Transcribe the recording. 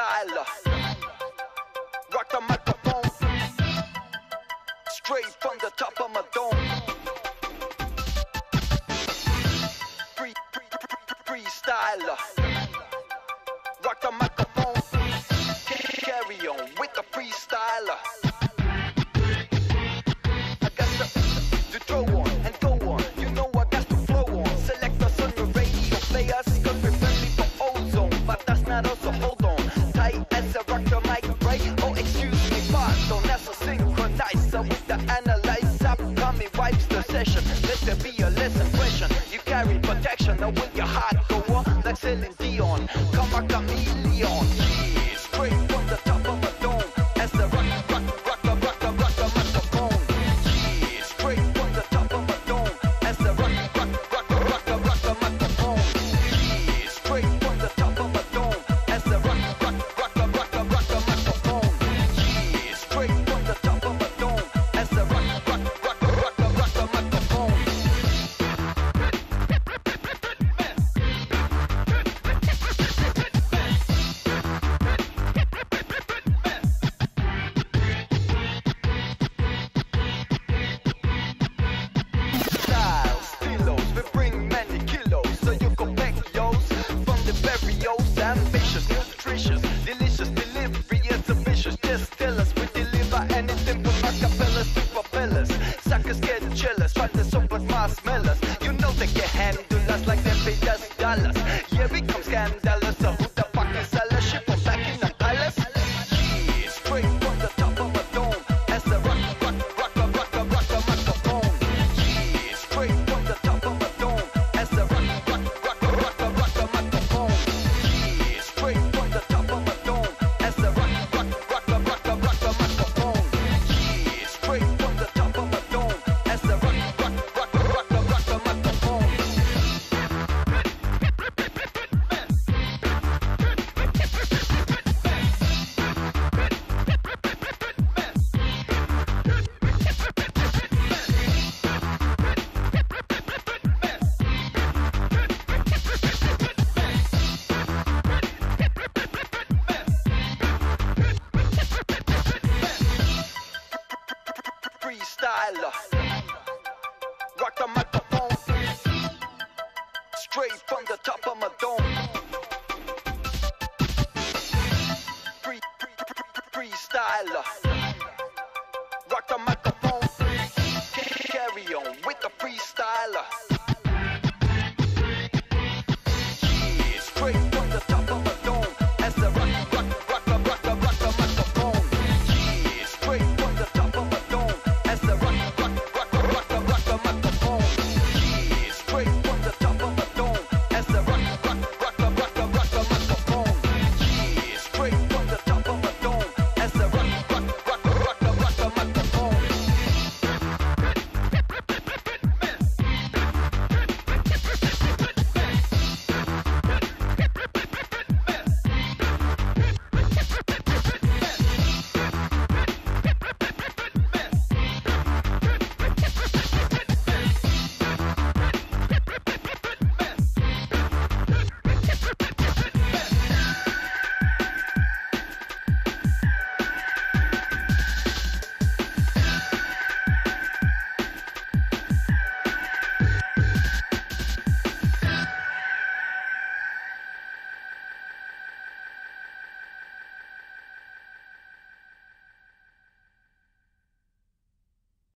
freestyler. Rock the microphone, straight from the top of my dome. Freestyler. Rock the microphone, carry on with the freestyler. I got to throw on and go on. You know I got to flow on. Select us on the radio, play us, cause we're friendly for ozone. But that's not us, so hold on. Tight as a rock the mic, right? Oh, excuse me, pardon. That's a synchronizer with the analyzer. Upcoming vibes the session. Let there be a less impression. You carry protection, now with your heart go on. Like Celine Dion, come a chameleon. Yeah, straight from the top of a dome. As the rock the microphone. Yeah, straight from the top of a dome. As the rock the microphone. Yeah, straight from the top of a dome. As the rock the microphone. Yeah, straight from the top of a dome. As the rock the microphone. Styles, kilos, we bring many kilos, so you go back yo's from the barrios. Ambitious, nutritious, delicious delivery is ambitious. Just tell us we deliver anything from acapellas to propellers. Suckers get jealous, try to soap with marshmallows. You know they can handle us like they paid us dollars. Yeah, we come scandalous, so who the fuck is us? Ship from back in the palace. Yeah, straight from the top of a dome. As the rock the microphone. Yeah, straight from the top of a dome. As the rock the microphone. Yeah, straight from the top of a dome. As the rock the microphone. Yeah, straight from the top of a dome. As the rock the microphone. Freestyler. Rock the microphone, straight from the top of my dome. Freestyler.